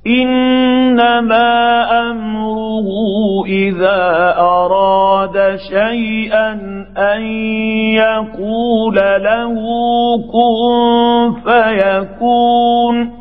إنما أمره إذا أراد شيئا أن يقول له كن فيكون.